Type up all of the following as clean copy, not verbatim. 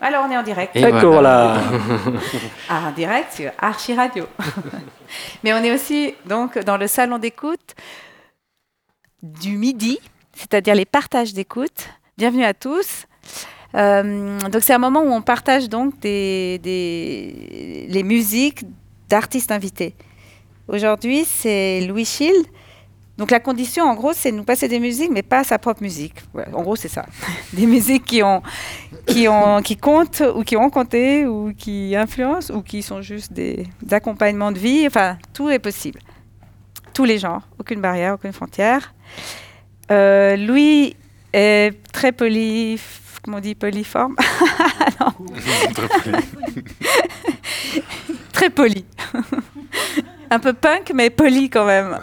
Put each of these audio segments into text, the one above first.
Alors, on est en direct. Et voilà. Ah, en direct sur Archi Radio. Mais on est aussi donc dans le salon d'écoute du midi, c'est-à-dire les partages d'écoute. Bienvenue à tous. Donc c'est un moment où on partage donc les musiques d'artistes invités. Aujourd'hui, c'est Louis Child. Donc la condition, en gros, c'est de nous passer des musiques, mais pas sa propre musique. Ouais, en gros, c'est ça. Des musiques qui comptent, ou qui ont compté, ou qui influencent, ou qui sont juste des accompagnements de vie. Enfin, tout est possible. Tous les genres, aucune barrière, aucune frontière. Louis est très comment on dit, polyforme. Non. Très poli. Un peu punk, mais poli quand même.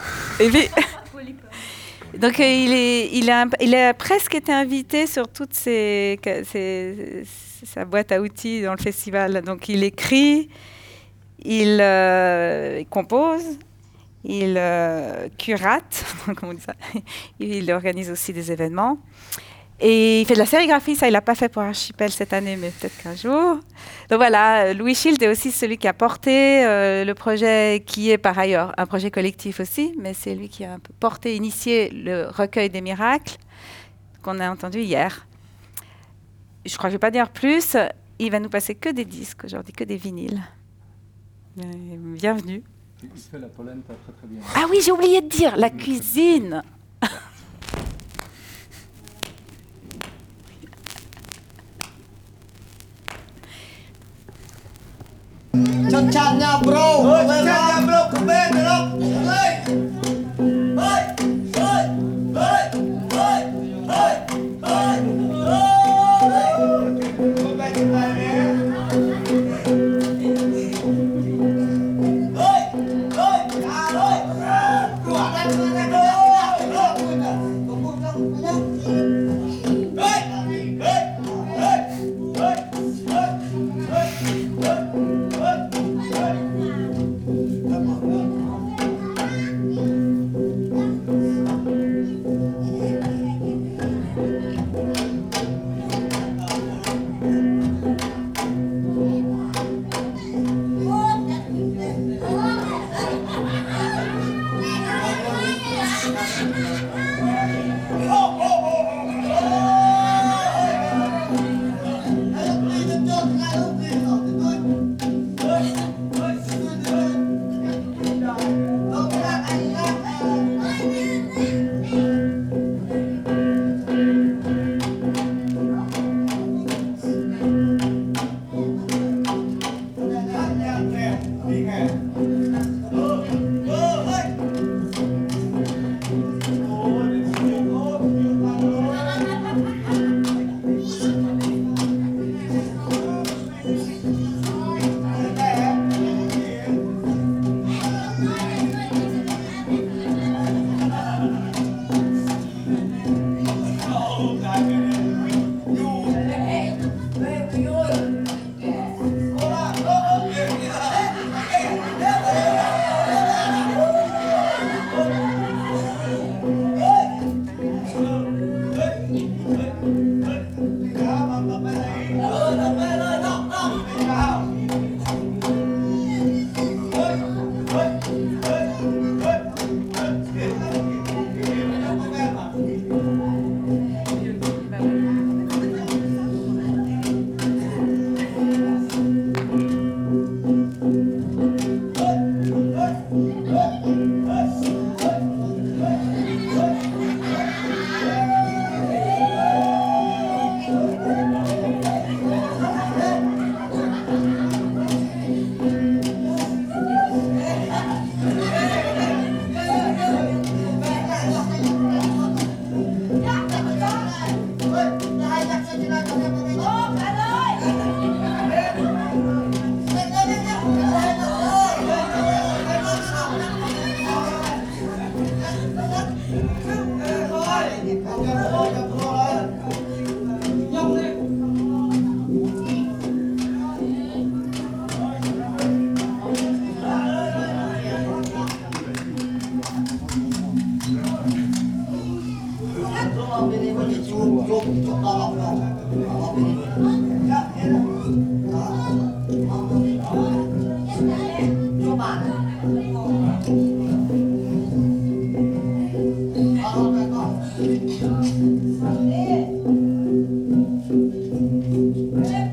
Donc il a presque été invité sur toute sa boîte à outils dans le festival. Donc il écrit, il compose, il curate, comment on dit ça. Il organise aussi des événements. Et il fait de la sérigraphie, ça il l'a pas fait pour Archipel cette année, mais peut-être qu'un jour. Donc voilà, Louis Child est aussi celui qui a porté le projet, qui est par ailleurs un projet collectif aussi, mais c'est lui qui a un peu porté, initié le recueil des miracles qu'on a entendu hier. Je crois que je ne vais pas dire plus, il va nous passer que des disques aujourd'hui, que des vinyles. Bienvenue. Il fait la polenta très très bien. Ah oui, j'ai oublié de dire, la cuisine. Cacatnya bro, cacatnya bro, kembali bro. Hei, hei, hei, hei, hei, hei, hei,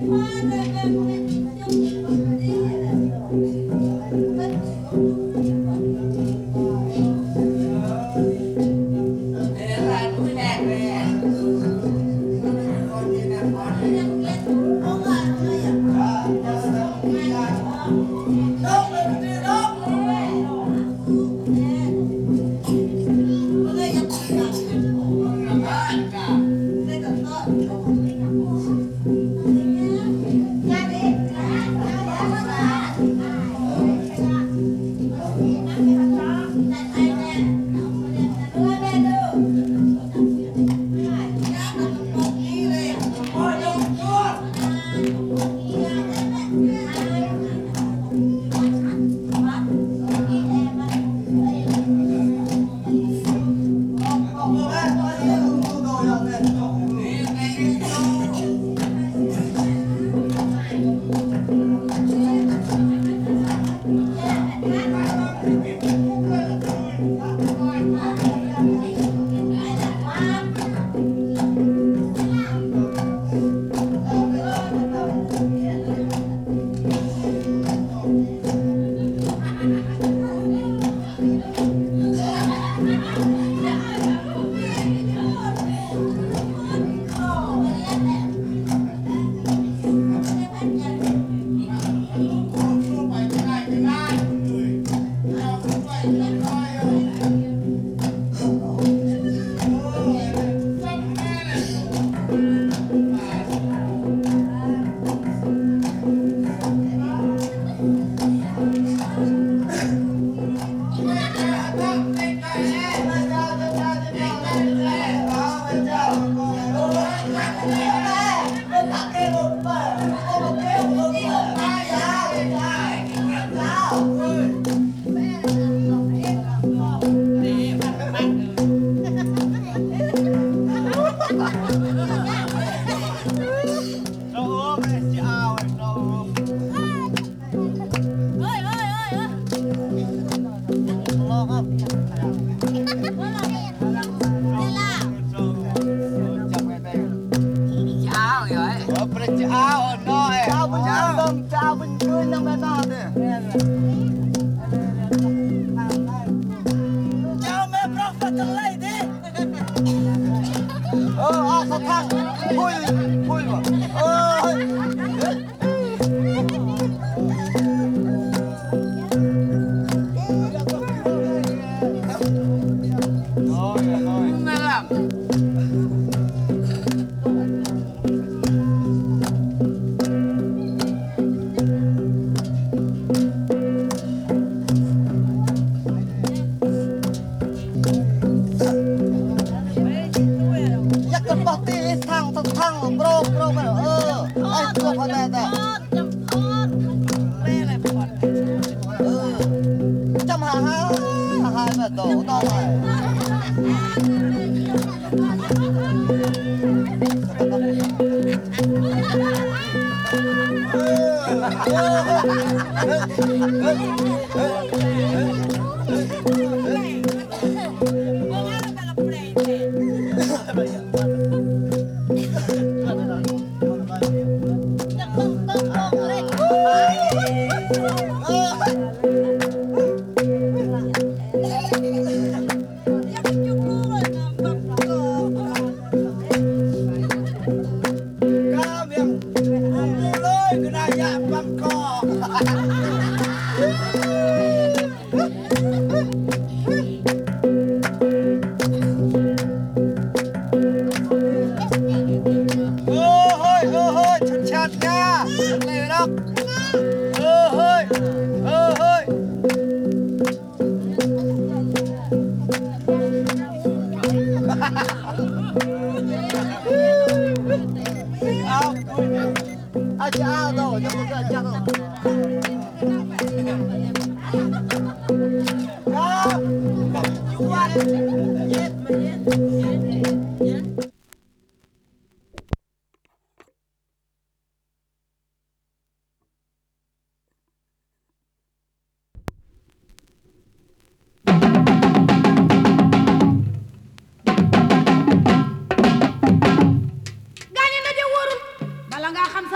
bala ngaa xam sa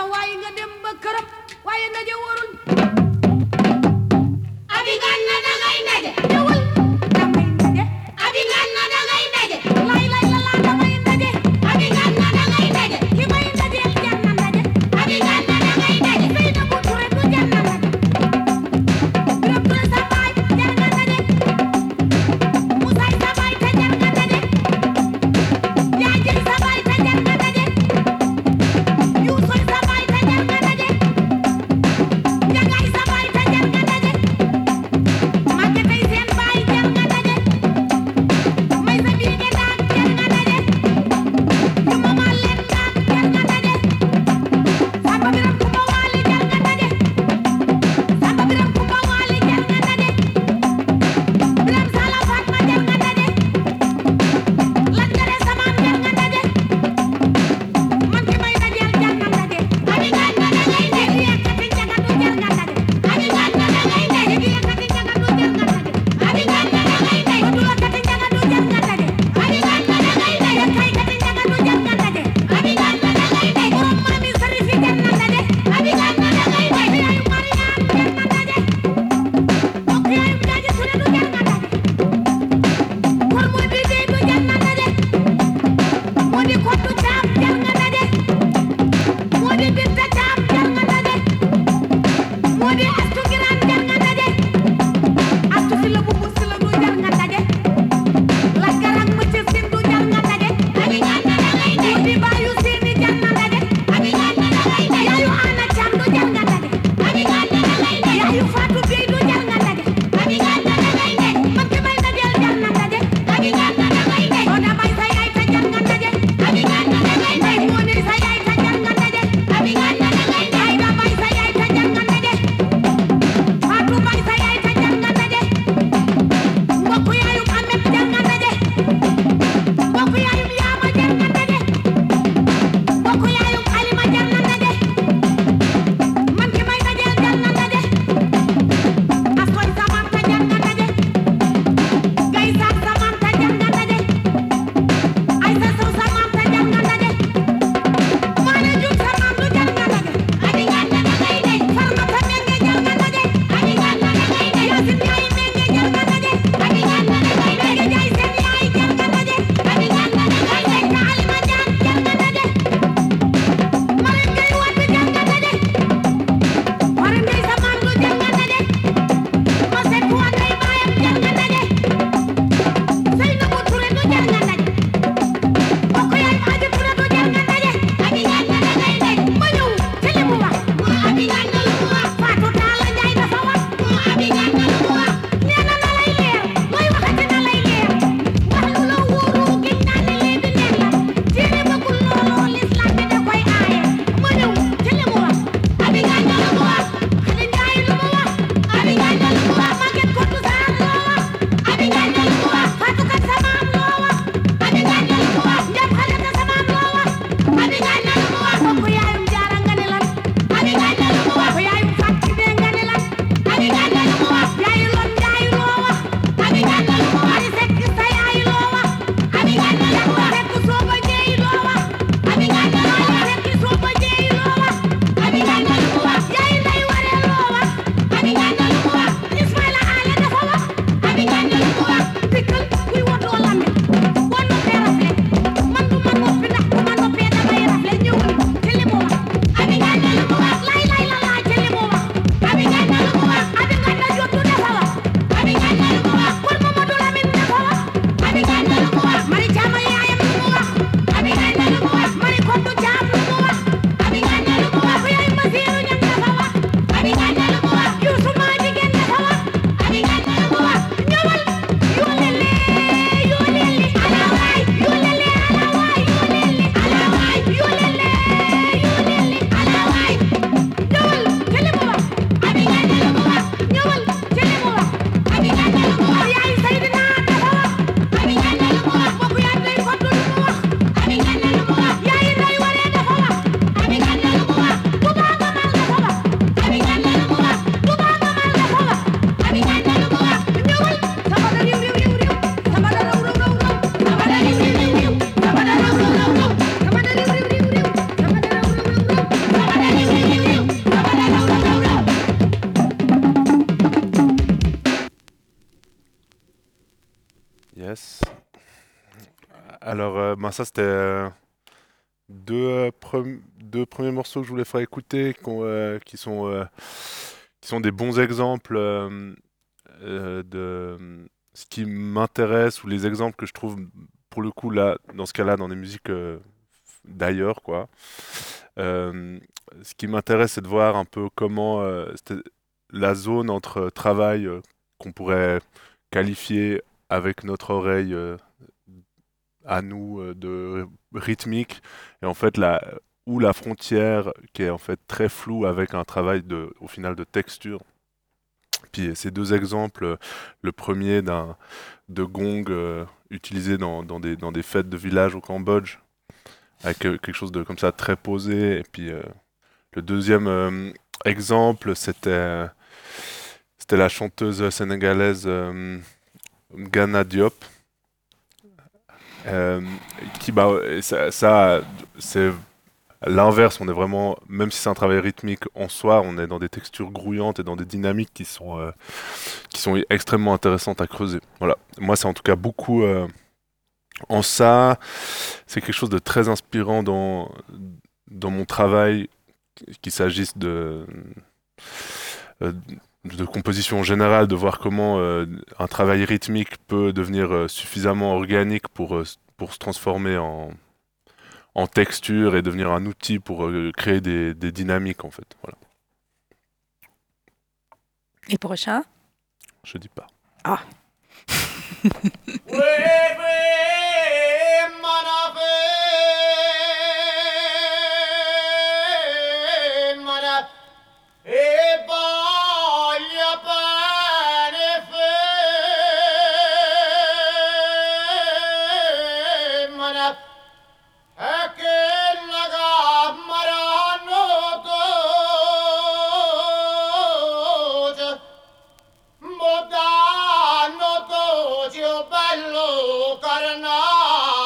waaye nga dem ba këram waaye ndaje warul abi ganna dangay ndaje ñëwal damay ndaje abi ganna dangay ndaje lay lay la la damay ndaje abi ganna dangay ndaje ki may ndaje jar na ndaje abi ganna dangay ndaje sey na bu ture du jar na ndaje Birame Touré sa baay jar nga ndaje Moussa sa baay te jar nga ndaje Jaajël sa baay te jar nga ndaje Youssou sa baay te jar nga ndaje Njagaay sa baay te jar nga ndaje Maguette ay seen baay jar nga ndaje Maysa Alors, ça, c'était deux premiers morceaux que je voulais faire écouter, qui sont des bons exemples de ce qui m'intéresse ou les exemples que je trouve, pour le coup, là, dans ce cas-là, dans des musiques d'ailleurs, quoi. Ce qui m'intéresse, c'est de voir un peu comment la zone entre travail qu'on pourrait qualifier avec notre oreille à nous de rythmique et en fait où la frontière qui est en fait très floue avec un travail au final de texture. Puis ces deux exemples, le premier de gong utilisé dans des fêtes de village au Cambodge avec quelque chose de comme ça très posé et puis le deuxième exemple c'était la chanteuse sénégalaise Ghana Diop. Qui ça c'est l'inverse, on est vraiment, même si c'est un travail rythmique en soi, on est dans des textures grouillantes et dans des dynamiques qui sont extrêmement intéressantes à creuser. Voilà, moi c'est en tout cas beaucoup en ça, c'est quelque chose de très inspirant dans mon travail, qu'il s'agisse de composition générale, de voir comment un travail rythmique peut devenir suffisamment organique pour se transformer en texture et devenir un outil pour créer des dynamiques en fait. Voilà. Et prochain? Je dis pas. Ah. Bello carnale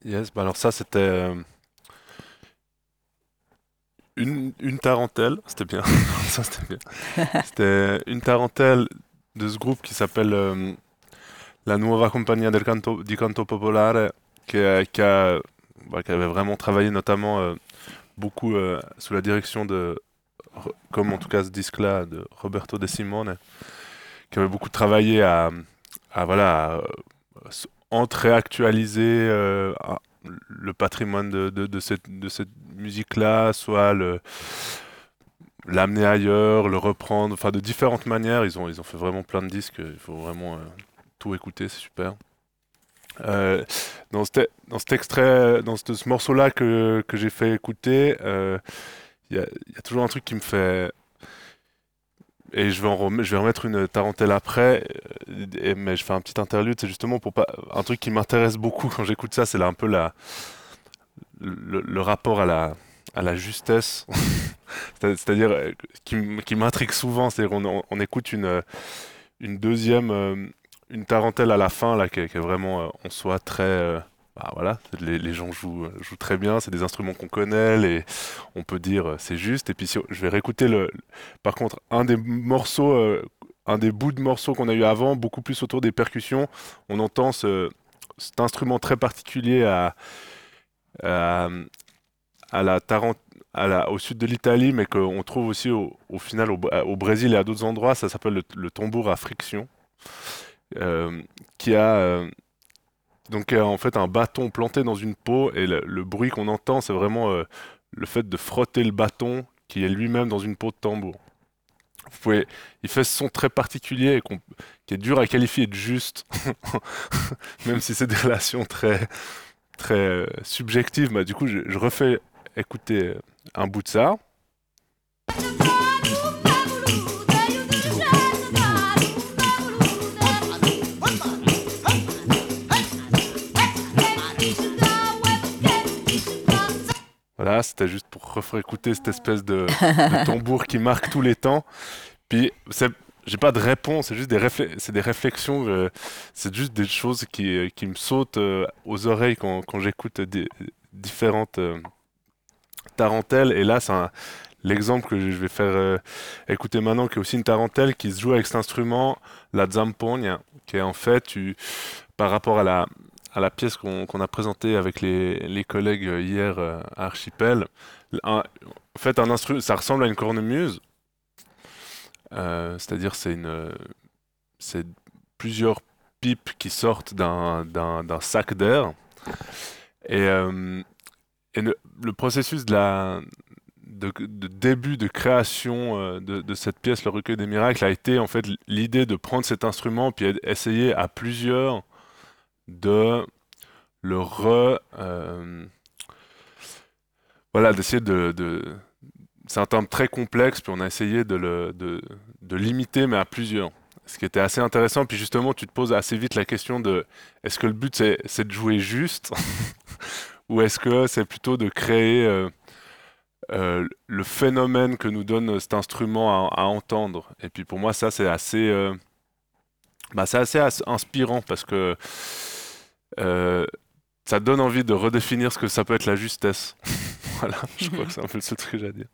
Yes, bah alors ça c'était une tarentelle, c'était bien, ça c'était bien. C'était une tarentelle de ce groupe qui s'appelle La Nuova Compagnia di Canto Popolare, qui avait vraiment travaillé notamment beaucoup sous la direction de, comme en tout cas ce disque-là, de Roberto De Simone, qui avait beaucoup travaillé à réactualiser le patrimoine de cette musique-là, soit l'amener ailleurs, le reprendre, enfin de différentes manières. Ils ont fait vraiment plein de disques, il faut vraiment tout écouter, c'est super. Dans cet extrait, dans ce morceau-là que j'ai fait écouter, il y a toujours un truc qui me fait... Et je vais remettre une tarentelle après, mais je fais un petit interlude, c'est justement pour pas... Un truc qui m'intéresse beaucoup quand j'écoute ça, c'est un peu le rapport à la justesse, c'est-à-dire qui m'intrigue souvent, c'est-à-dire on écoute une deuxième, une tarentelle à la fin, là, qui est vraiment en soi très... bah voilà, les gens jouent très bien, c'est des instruments qu'on connaît, on peut dire c'est juste. Et puis si je vais réécouter par contre un des morceaux, un des bouts de morceaux qu'on a eu avant, beaucoup plus autour des percussions, on entend cet instrument très particulier à la au sud de l'Italie, mais qu'on trouve aussi au final au Brésil et à d'autres endroits. Ça s'appelle le tambour à friction, qui a donc en fait un bâton planté dans une peau, et le bruit qu'on entend, c'est vraiment le fait de frotter le bâton qui est lui-même dans une peau de tambour. Il fait ce son très particulier et qui est dur à qualifier de juste, même si c'est des relations très, très subjectives. Bah, du coup, je refais écouter un bout de ça. Voilà, c'était juste pour refaire écouter cette espèce de tambour qui marque tous les temps. Puis, j'ai pas de réponse, c'est juste des réflexions, c'est juste des choses qui me sautent aux oreilles quand j'écoute différentes tarentelles. Et là, c'est l'exemple que je vais faire écouter maintenant, qui est aussi une tarentelle qui se joue avec cet instrument, la zampogna, qui est en fait, par rapport à la pièce qu'on a présentée avec les collègues hier à Archipel, en fait, ça ressemble à une cornemuse. C'est-à-dire c'est plusieurs pipes qui sortent d'un sac d'air, et le processus de début de création de cette pièce, le recueil des miracles, a été en fait l'idée de prendre cet instrument puis essayer à plusieurs de le voilà, d'essayer c'est un terme très complexe, puis on a essayé de l'imiter, mais à plusieurs. Ce qui était assez intéressant, puis justement, tu te poses assez vite la question de est-ce que le but c'est de jouer juste ou est-ce que c'est plutôt de créer le phénomène que nous donne cet instrument à entendre. Et puis pour moi, ça c'est assez inspirant, parce que ça donne envie de redéfinir ce que ça peut être la justesse. Voilà, je crois que c'est un peu le seul truc que j'ai à dire.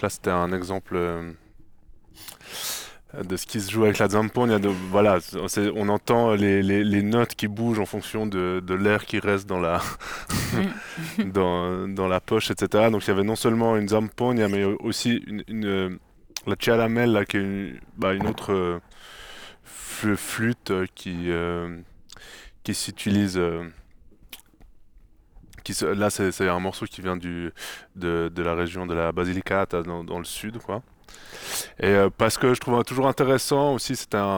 Donc là, c'était un exemple de ce qui se joue avec la zampone. Voilà, on entend les notes qui bougent en fonction de l'air qui reste dans la, dans la poche, etc. Donc il y avait non seulement une zampone, mais aussi la ciaramella, qui est une autre flûte qui s'utilise. Là, c'est un morceau qui vient de la région de la Basilicata, dans le sud, quoi. Et parce que je trouve toujours intéressant aussi,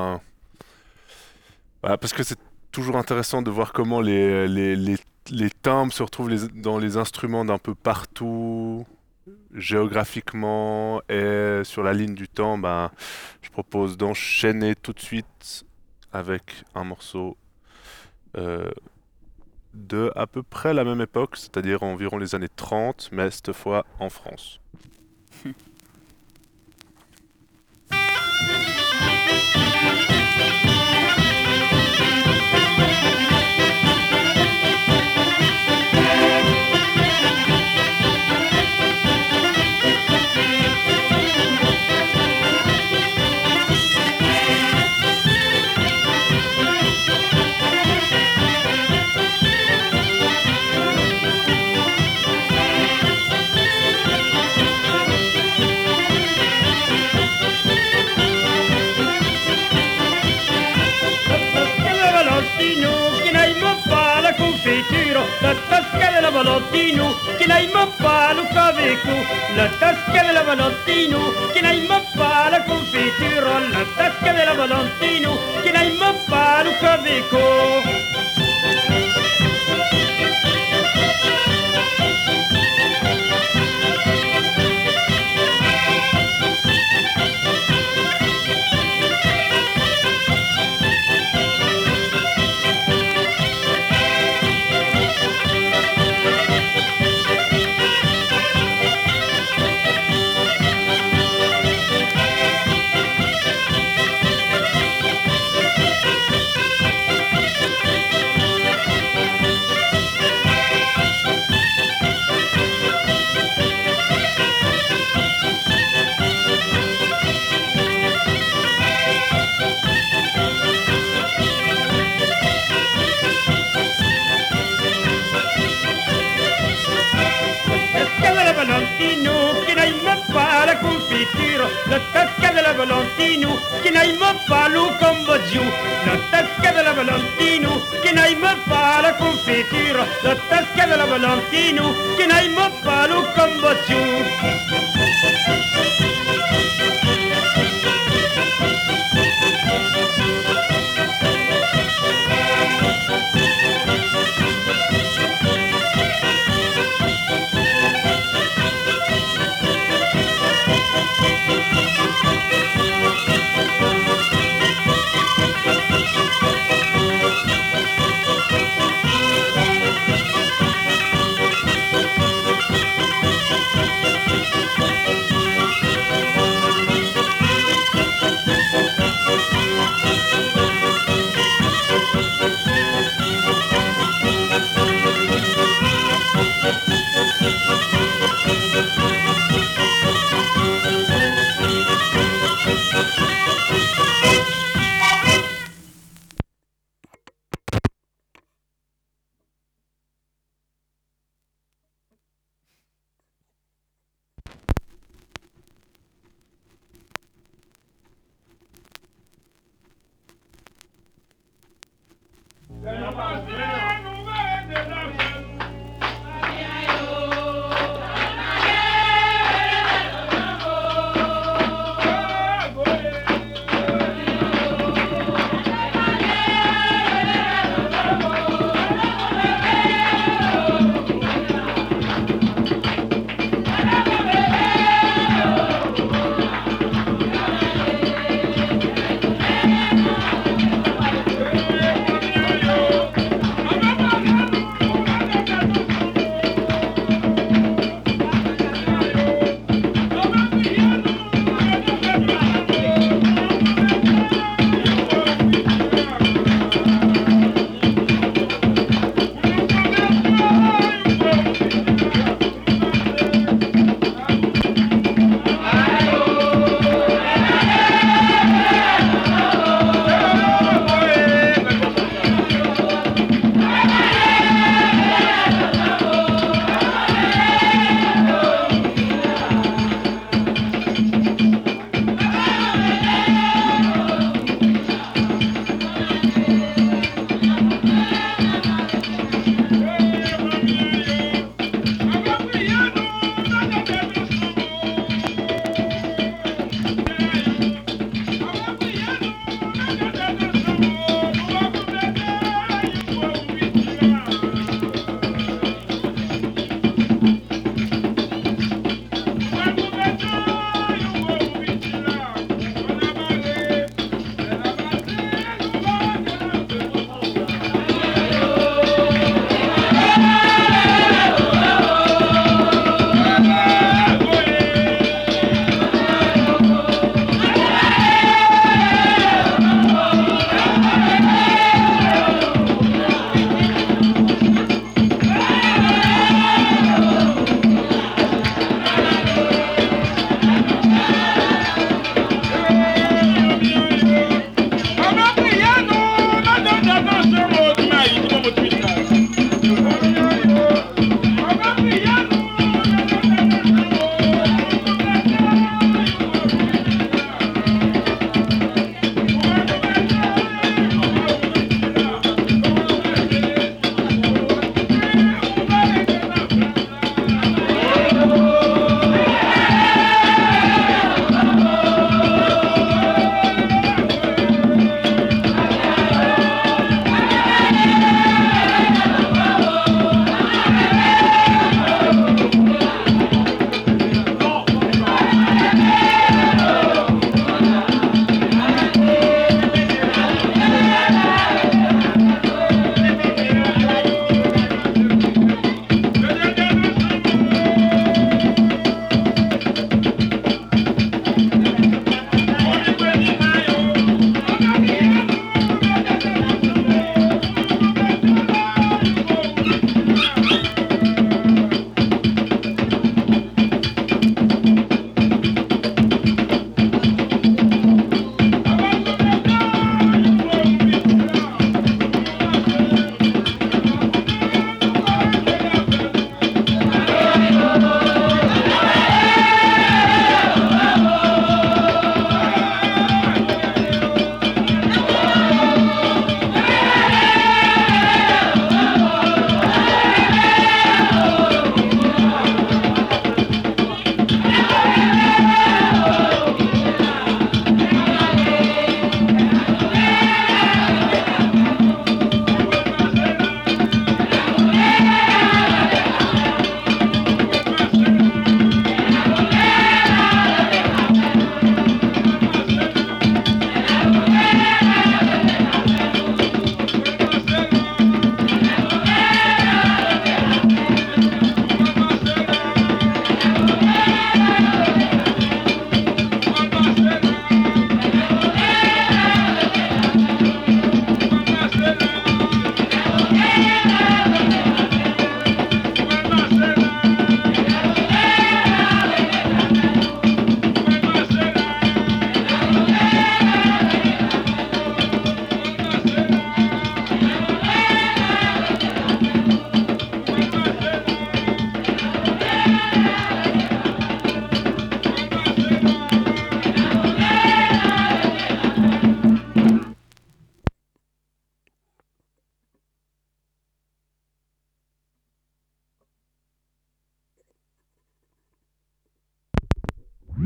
parce que c'est toujours intéressant de voir comment les timbres se retrouvent dans les instruments d'un peu partout, géographiquement et sur la ligne du temps. Je propose d'enchaîner tout de suite avec un morceau de à peu près la même époque, c'est-à-dire environ les années 30, mais cette fois en France. La tasca della Valentino, che lei mi fa lo caveco. La tasca della Valentino, che lei mi fa la confitura. La tasca della Valentino, che lei mi fa lo caveco. La tasca della Valentino, che lei mi fa lo combo giù. La tasca della Valentino, che lei mi fa la confitura. La tasca della Valentino, che lei mi fa lo combo giù.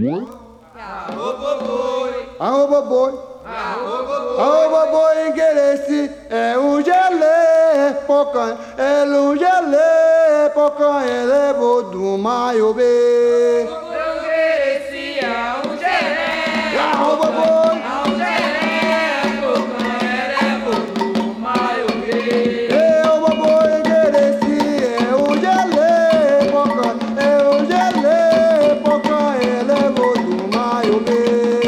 Aoboboy, Aoboboy, Geresi, Ujale, Pocan, Elujale, Pocan, Elebo, Dumayobe. Aoboboy, Aoboboy, Geresi, Ujale, Pocan, Elujale, Pocan, Elebo, Dumayobe.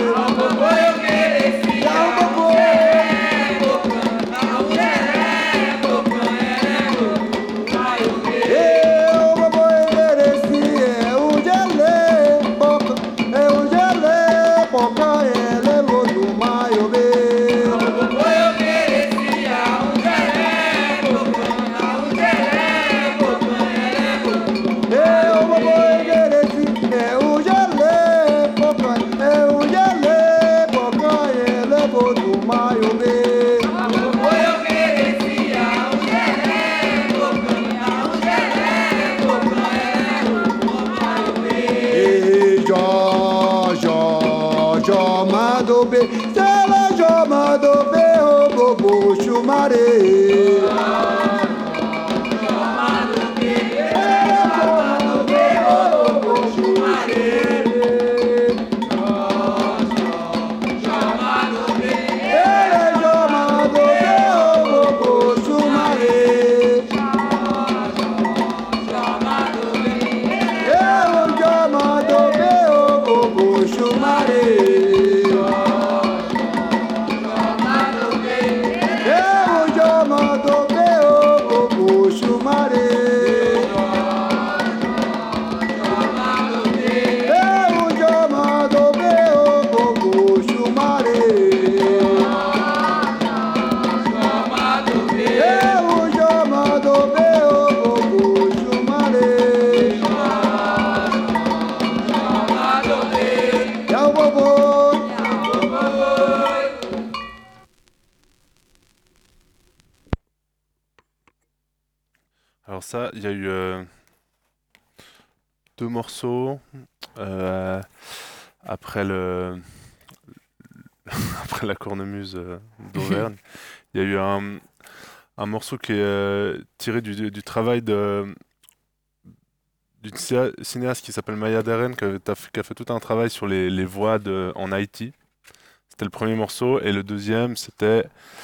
Alors ça, il y a eu 2 morceaux après après la cornemuse d'Auvergne. Il y a eu un morceau qui est tiré du travail d'une cinéaste qui s'appelle Maya Deren, qui a fait tout un travail sur les voix en Haïti. C'était le premier morceau, et le deuxième, c'est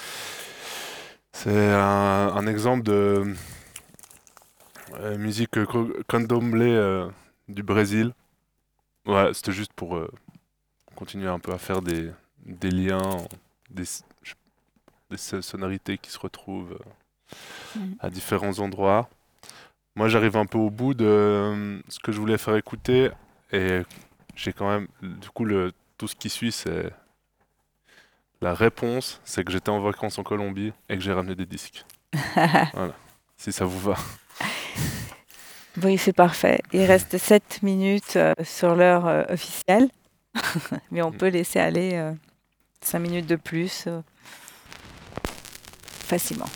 un exemple de musique candomblé du Brésil. Ouais, c'était juste pour continuer un peu à faire des liens, des sonorités qui se retrouvent à différents endroits. Moi, j'arrive un peu au bout de ce que je voulais faire écouter, et j'ai quand même, du coup, tout ce qui suit, c'est la réponse, c'est que j'étais en vacances en Colombie et que j'ai ramené des disques. Voilà, si ça vous va. Oui, c'est parfait. Il reste 7 minutes sur l'heure officielle, mais on peut laisser aller 5 minutes de plus facilement.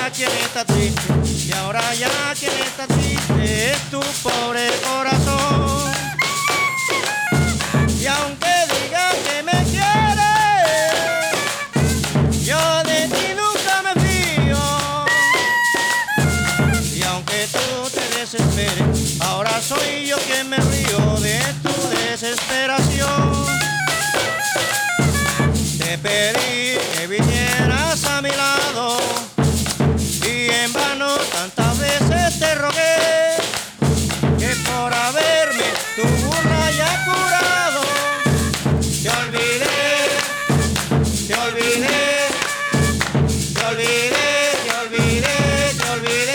ya quien está triste, y ahora ya quien está triste es tu pobre corazón. Y aunque digas que me quieres, yo de ti nunca me fío. Y aunque tú te desesperes, ahora soy yo quien me río de tu desesperación. Te pedí que vinieras a mi lado y en vano tantas veces te rogué que por haberme tu burla ya curado te olvidé, te olvidé, te olvidé, te olvidé, te olvidé.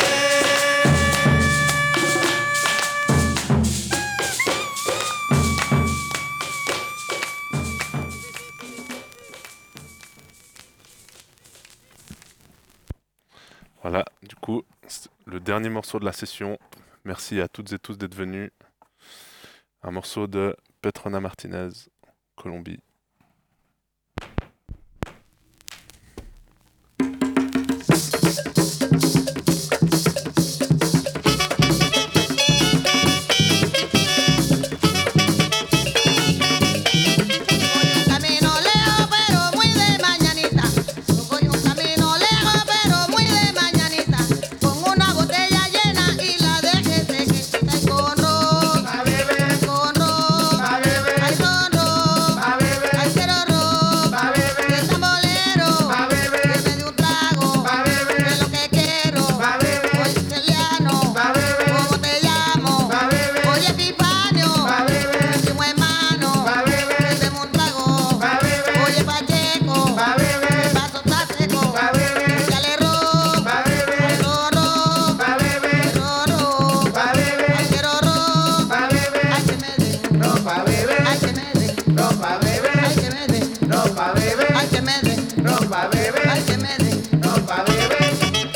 Voilà, du coup, c'est le dernier morceau de la session. Merci à toutes et tous d'être venus. Un morceau de Petrona Martinez, Colombie. Camino lejos pero muy de mañanita. Yo voy un camino lejos pero muy de mañanita. Con una botella llena y la dejé sequita y con ron, con ron, ay con ron, ay quiero ron, y el tambolero que me dio un trago de lo que quiero. Oye Celiano, ¿cómo te llamo? Oye Epifanio, último hermano, que te un trago. Oye Pacheco, el vaso está seco. Échale ron, ay ron, ron, ay ron, ron, ay quiero ron, ay que me den, ay que me den, ay que me den, ay que me den, ay que me den.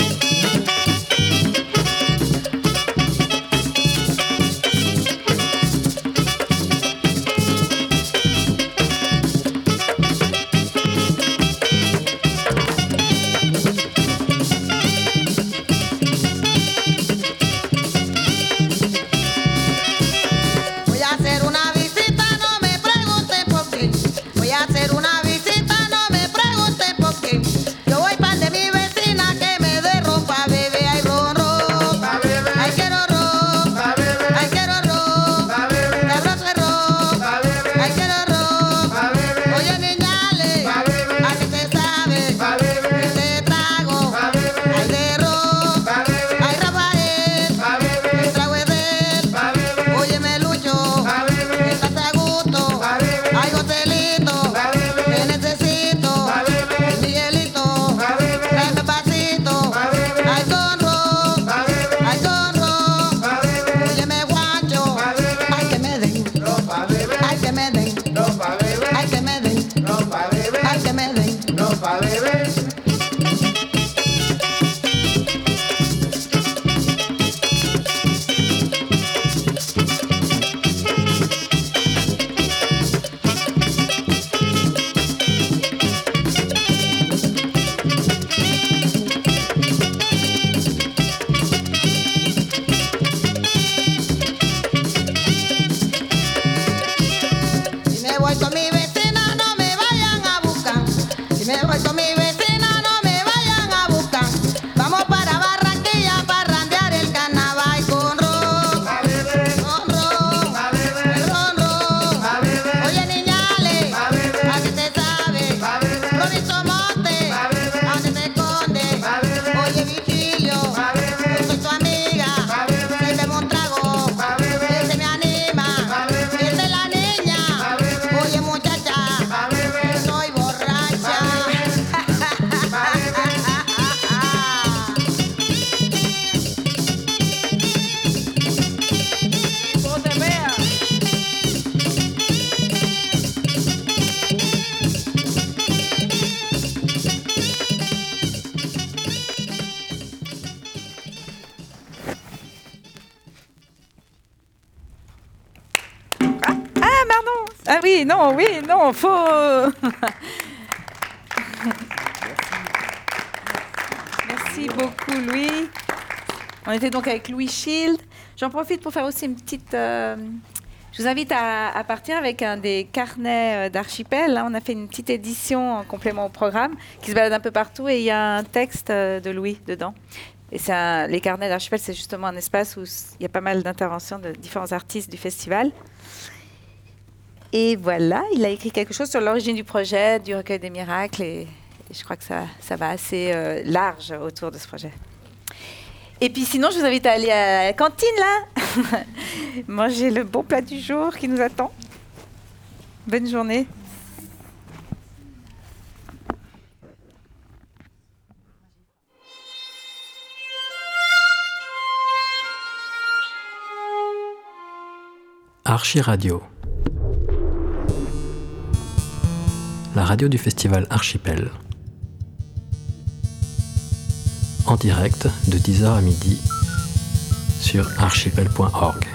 Voy a hacer una visita, no me pregunten por qué. Voy a hacer una visita, no me pregunten por qué. Yo voy pa' de mi vecina que me dé ropa, bebé. Ay, ron, ron, ay, quiero ron, ay, quiero ron, sabroso es ron, ay, quiero ron. Oye, niñales, ¿a qué te sabe? Este trago, ay, de ron, ay, Rafael, el trago es de él. Óyeme, Lucho, estás a gusto. Ay, Joselito, te necesito. Miguelito, tráeme pasito. Ay, con ron, ay, con ron. Óyeme, Juancho, ay, que me den, ay, que me den, ay, que me den, ay, que me den. Si me voy con mi vecina, no me vayan a buscar. Si me voy con mi vecina, no me vayan a buscar. Vamos para Barranquilla para randear el carnaval con ron, con ron, ron, ron. Oye, niñales, ¿a qué te sabe? Robinson Monte, ¿a dónde te escondes? Oye, Vigilio, yo soy tu amiga. Si bebo un trago, él se me anima. Él de la niña. Oye, muchacha, yo soy borracha. ¿Cómo te vea? Ah, pardon. Ah oui, non, faut... Merci. Merci beaucoup, Louis. On était donc avec Louis Schild. J'en profite pour faire aussi une petite... je vous invite à partir avec un des carnets d'Archipel. Là, on a fait une petite édition en complément au programme qui se balade un peu partout et il y a un texte de Louis dedans. Et les carnets d'Archipel, c'est justement un espace où il y a pas mal d'interventions de différents artistes du festival. Et voilà, il a écrit quelque chose sur l'origine du projet, du recueil des miracles, et je crois que ça va assez large autour de ce projet. Et puis sinon, je vous invite à aller à la cantine, là, manger le bon plat du jour qui nous attend. Bonne journée. Archi Radio, la radio du festival Archipel. En direct de 10h à midi sur archipel.org.